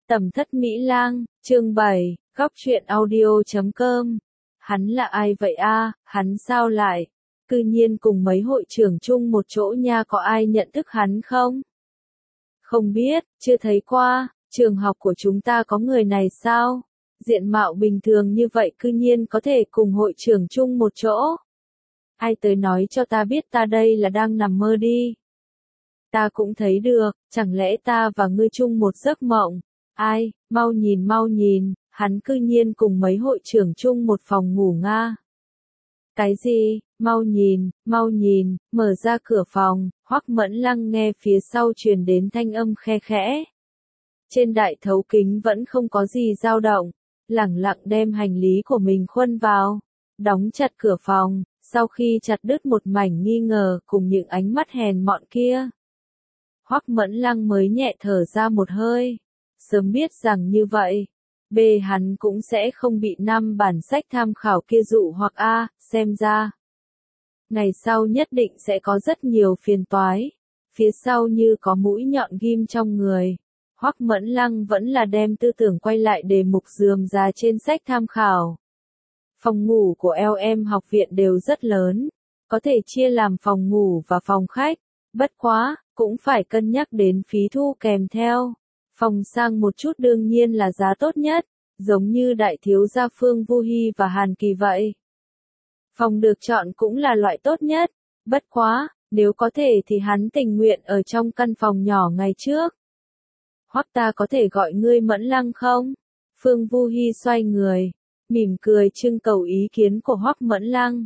Tầm thất Mỹ Lang, chương 7, góc truyện audio.com. Hắn là ai vậy a? Hắn sao lại? Cư nhiên cùng mấy hội trưởng chung một chỗ nha, có ai nhận thức hắn không? Không biết, chưa thấy qua, trường học của chúng ta có người này sao? Diện mạo bình thường như vậy cư nhiên có thể cùng hội trưởng chung một chỗ. Ai tới nói cho ta biết, ta đây là đang nằm mơ đi. Ta cũng thấy được, chẳng lẽ ta và ngươi chung một giấc mộng? Ai, mau nhìn, hắn cư nhiên cùng mấy hội trưởng chung một phòng ngủ nga. Cái gì, mau nhìn, mở ra cửa phòng, Hoắc Mẫn Lăng nghe phía sau truyền đến thanh âm khe khẽ. Trên đại thấu kính vẫn không có gì dao động, lẳng lặng đem hành lý của mình khuân vào, đóng chặt cửa phòng, sau khi chặt đứt một mảnh nghi ngờ cùng những ánh mắt hèn mọn kia. Hoắc Mẫn Lăng mới nhẹ thở ra một hơi. Sớm biết rằng như vậy, hắn cũng sẽ không bị 5 bản sách tham khảo kia dụ hoặc xem ra. Ngày sau nhất định sẽ có rất nhiều phiền toái, phía sau như có mũi nhọn ghim trong người. Hoắc Mẫn Lăng vẫn là đem tư tưởng quay lại đề mục rườm rà trên sách tham khảo. Phòng ngủ của LM học viện đều rất lớn, có thể chia làm phòng ngủ và phòng khách, bất quá, cũng phải cân nhắc đến phí thu kèm theo. Phòng sang một chút đương nhiên là giá tốt nhất, giống như đại thiếu gia Phương Vu Hi và Hàn Kỳ vậy. Phòng được chọn cũng là loại tốt nhất, bất quá, nếu có thể thì hắn tình nguyện ở trong căn phòng nhỏ ngày trước. Hoặc ta có thể gọi ngươi Mẫn Lăng không? Phương Vu Hi xoay người, mỉm cười trưng cầu ý kiến của Hoắc Mẫn Lăng.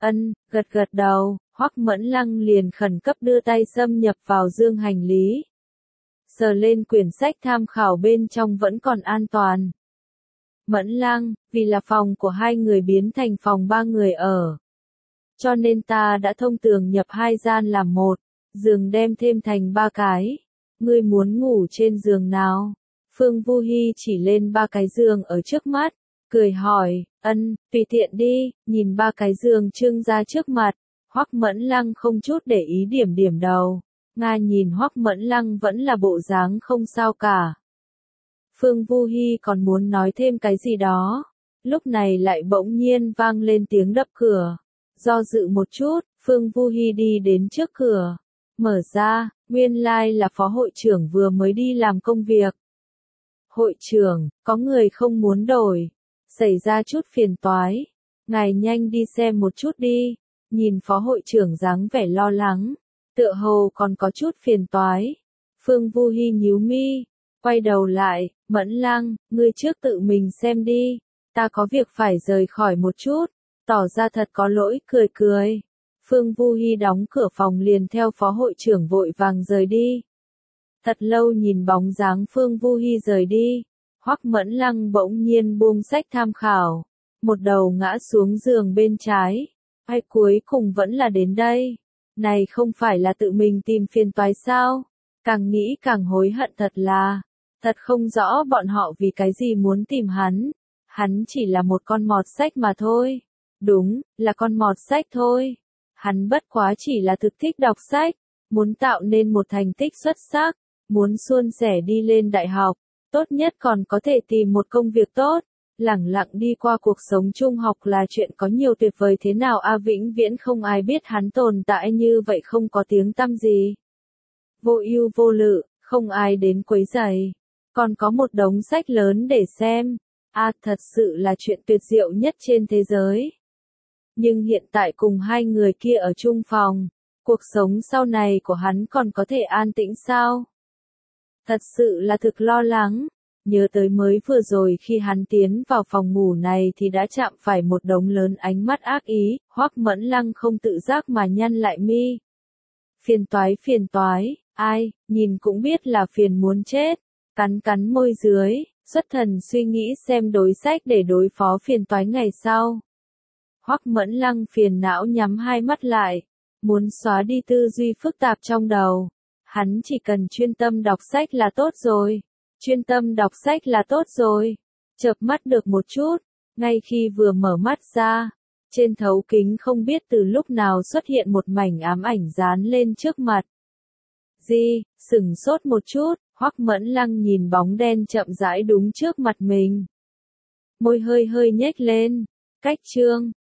Gật đầu, Hoắc Mẫn Lăng liền khẩn cấp đưa tay xâm nhập vào dương hành lý. Sờ lên quyển sách tham khảo bên trong vẫn còn an toàn. Mẫn Lăng, vì là phòng của 2 người biến thành phòng 3 người ở. Cho nên ta đã thông tường nhập 2 gian làm 1, giường đem thêm thành 3 cái. Ngươi muốn ngủ trên giường nào? Phương Vu Hi chỉ lên 3 cái giường ở trước mắt, cười hỏi, tùy tiện đi, nhìn 3 cái giường trưng ra trước mặt. Hoắc Mẫn Lăng không chút để ý điểm đầu. Nga nhìn Hoắc Mẫn Lăng vẫn là bộ dáng không sao cả. Phương Vu Hi còn muốn nói thêm cái gì đó. Lúc này lại bỗng nhiên vang lên tiếng đập cửa. Do dự một chút, Phương Vu Hi đi đến trước cửa. Mở ra, nguyên lai là phó hội trưởng vừa mới đi làm công việc. Hội trưởng, có người không muốn đổi. Xảy ra chút phiền toái. Ngài nhanh đi xem một chút đi. Nhìn phó hội trưởng dáng vẻ lo lắng. Tựa hồ còn có chút phiền toái. Phương Vu Hi nhíu mi, quay đầu lại, Mẫn Lăng, ngươi trước tự mình xem đi, ta có việc phải rời khỏi một chút, tỏ ra thật có lỗi, cười. Phương Vu Hi đóng cửa phòng liền theo phó hội trưởng vội vàng rời đi. Thật lâu nhìn bóng dáng Phương Vu Hi rời đi, Hoắc Mẫn Lăng bỗng nhiên buông sách tham khảo, một đầu ngã xuống giường bên trái, hay cuối cùng vẫn là đến đây. Này không phải là tự mình tìm phiền toái sao? Càng nghĩ càng hối hận thật không rõ bọn họ vì cái gì muốn tìm hắn. Hắn chỉ là một con mọt sách mà thôi. Đúng, là con mọt sách thôi. Hắn bất quá chỉ là thực thích đọc sách, muốn tạo nên một thành tích xuất sắc, muốn suôn sẻ đi lên đại học, tốt nhất còn có thể tìm một công việc tốt. Lẳng lặng đi qua cuộc sống trung học là chuyện có nhiều tuyệt vời thế nào vĩnh viễn không ai biết hắn tồn tại như vậy, không có tiếng tăm gì. Vô ưu vô lự, không ai đến quấy rầy, còn có một đống sách lớn để xem. Thật sự là chuyện tuyệt diệu nhất trên thế giới. Nhưng hiện tại cùng 2 người kia ở chung phòng, cuộc sống sau này của hắn còn có thể an tĩnh sao? Thật sự là thực lo lắng. Nhớ tới mới vừa rồi khi hắn tiến vào phòng ngủ này thì đã chạm phải một đống lớn ánh mắt ác ý, Hoắc Mẫn Lăng không tự giác mà nhăn lại mi. Phiền toái, ai, nhìn cũng biết là phiền muốn chết, cắn môi dưới, xuất thần suy nghĩ xem đối sách để đối phó phiền toái ngày sau. Hoắc Mẫn Lăng phiền não nhắm 2 mắt lại, muốn xóa đi tư duy phức tạp trong đầu. Hắn chỉ cần chuyên tâm đọc sách là tốt rồi. Chợp mắt được một chút, ngay khi vừa mở mắt ra, trên thấu kính không biết từ lúc nào xuất hiện một mảnh ám ảnh dán lên trước mặt. Sửng sốt một chút, Hoắc Mẫn Lăng nhìn bóng đen chậm rãi đúng trước mặt mình. Môi hơi hơi nhếch lên. Cách Trương